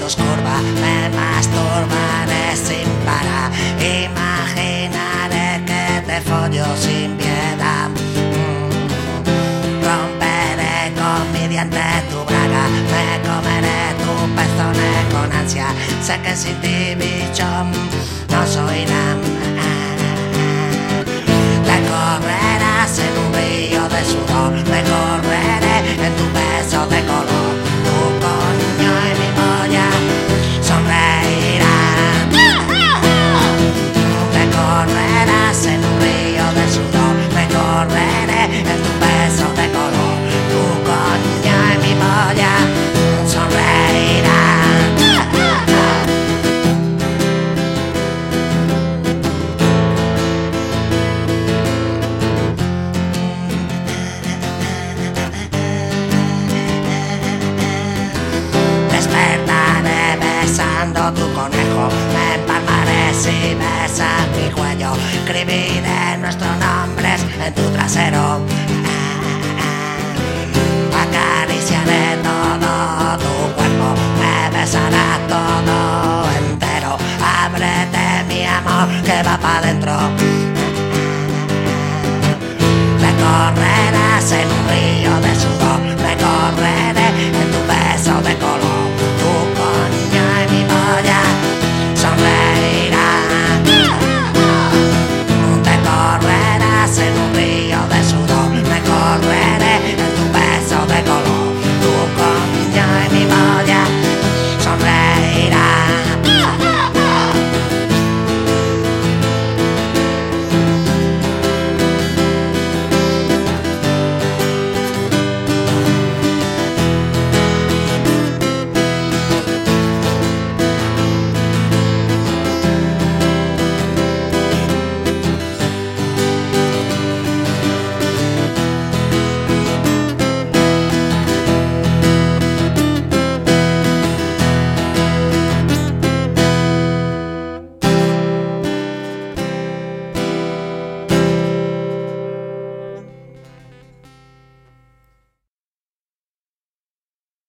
tus curvas me masturbaré sin parar. Imaginaré que te follo sin piedad. Romperé con mi diente tu braga, me comeré tus pezones con ansia. Sé que sin ti, bicho, no soy nada. Te correrás en un río de sudor, me correré en tu beso de color. Tu coño y mi polla sonreirán. Te correrás en un río de sudor, me correré en tu beso de color. Tu coño y mi polla sonreirán. Despertaré besando tu conejo, me empalmaré si besas mi cuello. Escribiré nuestros nombres en tu trasero. Acariciaré todo tu cuerpo, me besarás todo entero. Ábrete mi amor que va pa' dentro. Te correrás en un río de sudor.